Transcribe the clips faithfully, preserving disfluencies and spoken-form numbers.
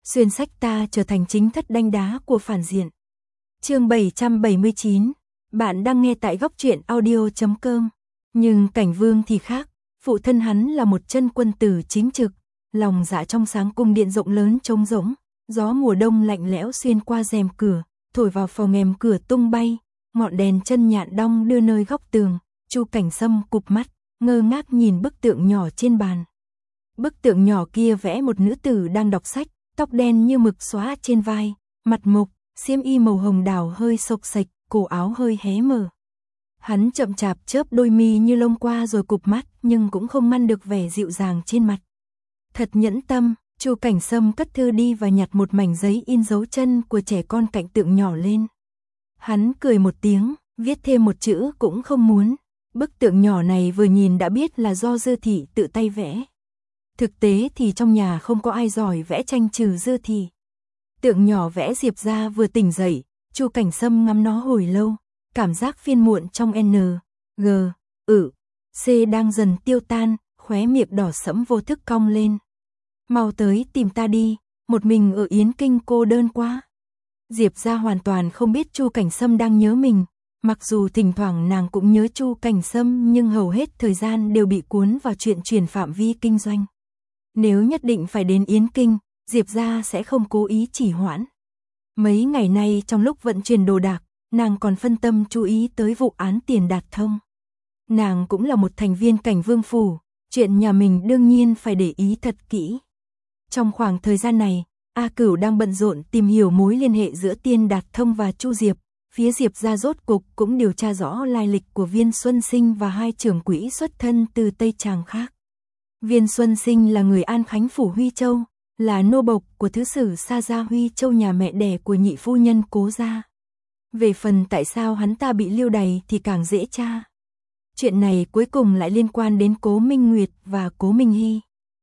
xuyên sách ta trở thành chính thất đanh đá của phản diện. Chương bảy trăm bảy mươi chín, bạn đang nghe tại góc truyện audio chấm com. Nhưng Cảnh Vương thì khác, phụ thân hắn là một chân quân tử chính trực, lòng dạ trong sáng, cung điện rộng lớn trống rỗng, gió mùa đông lạnh lẽo xuyên qua rèm cửa, thổi vào phòng rèm cửa tung bay, ngọn đèn chân nhạn đong đưa nơi góc tường. Chu Cảnh Sâm cụp mắt, ngơ ngác nhìn bức tượng nhỏ trên bàn. Bức tượng nhỏ kia vẽ một nữ tử đang đọc sách, tóc đen như mực xóa trên vai, mặt mộc, xiêm y màu hồng đào hơi xộc xệch, cổ áo hơi hé mở. Hắn chậm chạp chớp đôi mi như lông qua rồi cụp mắt, nhưng cũng không ngăn được vẻ dịu dàng trên mặt. Thật nhẫn tâm, Chu Cảnh Sâm cất thư đi và nhặt một mảnh giấy in dấu chân của trẻ con cạnh tượng nhỏ lên. Hắn cười một tiếng, viết thêm một chữ cũng không muốn. Bức tượng nhỏ này vừa nhìn đã biết là do Dư Thị tự tay vẽ. Thực tế thì trong nhà không có ai giỏi vẽ tranh trừ Dư Thị. Tượng nhỏ vẽ Diệp Gia vừa tỉnh dậy, Chu Cảnh Sâm ngắm nó hồi lâu, cảm giác phiền muộn trong N, G, ử, C đang dần tiêu tan, khóe miệng đỏ sẫm vô thức cong lên. Mau tới tìm ta đi, một mình ở Yến Kinh cô đơn quá. Diệp Gia hoàn toàn không biết Chu Cảnh Sâm đang nhớ mình. Mặc dù thỉnh thoảng nàng cũng nhớ Chu Cảnh Sâm, nhưng hầu hết thời gian đều bị cuốn vào chuyện chuyển phạm vi kinh doanh. Nếu nhất định phải đến Yến Kinh, Diệp Gia sẽ không cố ý trì hoãn. Mấy ngày nay trong lúc vận chuyển đồ đạc, nàng còn phân tâm chú ý tới vụ án Tiền Đạt Thông. Nàng cũng là một thành viên Cảnh Vương phủ, chuyện nhà mình đương nhiên phải để ý thật kỹ. Trong khoảng thời gian này, A Cửu đang bận rộn tìm hiểu mối liên hệ giữa Tiền Đạt Thông và Chu Diệp. Phía Diệp Gia rốt cục cũng điều tra rõ lai lịch của Viên Xuân Sinh và hai trưởng quỹ xuất thân từ Tây Tràng khác. Viên Xuân Sinh là người An Khánh phủ Huy Châu, là nô bộc của thứ sử Sa Gia Huy Châu, nhà mẹ đẻ của nhị phu nhân Cố gia. Về phần tại sao hắn ta bị lưu đày thì càng dễ tra. Chuyện này cuối cùng lại liên quan đến Cố Minh Nguyệt và Cố Minh Hy.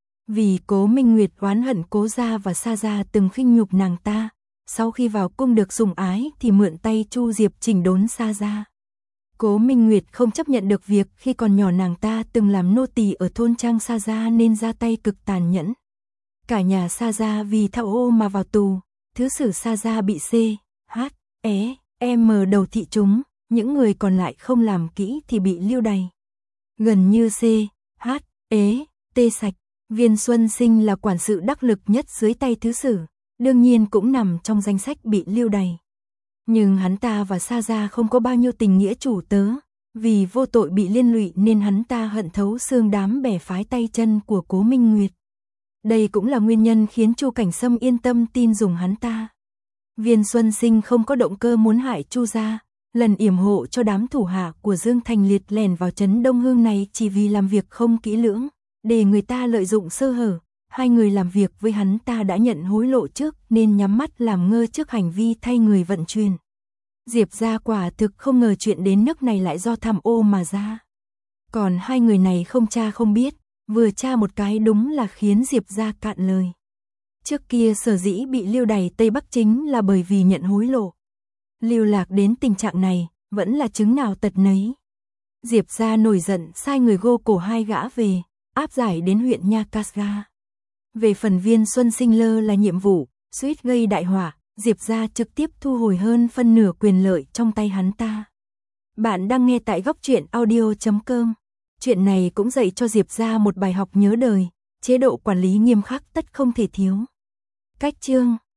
Vì Cố Minh Nguyệt oán hận Cố gia và Sa Gia từng khinh nhục nàng ta. Sau khi vào cung được sủng ái thì mượn tay Chu Diệp chỉnh đốn Sa Gia. Cố Minh Nguyệt không chấp nhận được việc khi còn nhỏ nàng ta từng làm nô tỳ ở thôn trang Sa Gia nên ra tay cực tàn nhẫn. Cả nhà Sa Gia vì thạo ô mà vào tù, thứ sử Sa Gia bị C, H, E, M đầu thị chúng, những người còn lại không làm kỹ thì bị lưu đày. Gần như C, H, E, T sạch, Viên Xuân Sinh là quản sự đắc lực nhất dưới tay thứ sử. Đương nhiên cũng nằm trong danh sách bị lưu đày. Nhưng hắn ta và Sa Gia không có bao nhiêu tình nghĩa chủ tớ, vì vô tội bị liên lụy nên hắn ta hận thấu xương đám bè phái tay chân của Cố Minh Nguyệt. Đây cũng là nguyên nhân khiến Chu Cảnh Sâm yên tâm tin dùng hắn ta. Viên Xuân Sinh không có động cơ muốn hại Chu gia, lần yểm hộ cho đám thủ hạ của Dương Thành Liệt lẻn vào trấn Đông Hương này chỉ vì làm việc không kỹ lưỡng, để người ta lợi dụng sơ hở. Hai người làm việc với hắn ta đã nhận hối lộ trước nên nhắm mắt làm ngơ trước hành vi thay người vận chuyển. Diệp Gia quả thực không ngờ chuyện đến nước này lại do tham ô mà ra. Còn hai người này không tra không biết, vừa tra một cái đúng là khiến Diệp Gia cạn lời. Trước kia sở dĩ bị lưu đày Tây Bắc chính là bởi vì nhận hối lộ. Lưu lạc đến tình trạng này, vẫn là chứng nào tật nấy. Diệp Gia nổi giận sai người gô cổ hai gã về, áp giải đến huyện Nha Casga. Về phần Viên Xuân Sinh lơ là nhiệm vụ, suýt gây đại họa, Diệp Gia trực tiếp thu hồi hơn phân nửa quyền lợi trong tay hắn ta. Bạn đang nghe tại góc truyện audio chấm com. Chuyện này cũng dạy cho Diệp Gia một bài học nhớ đời, chế độ quản lý nghiêm khắc tất không thể thiếu. Cách chương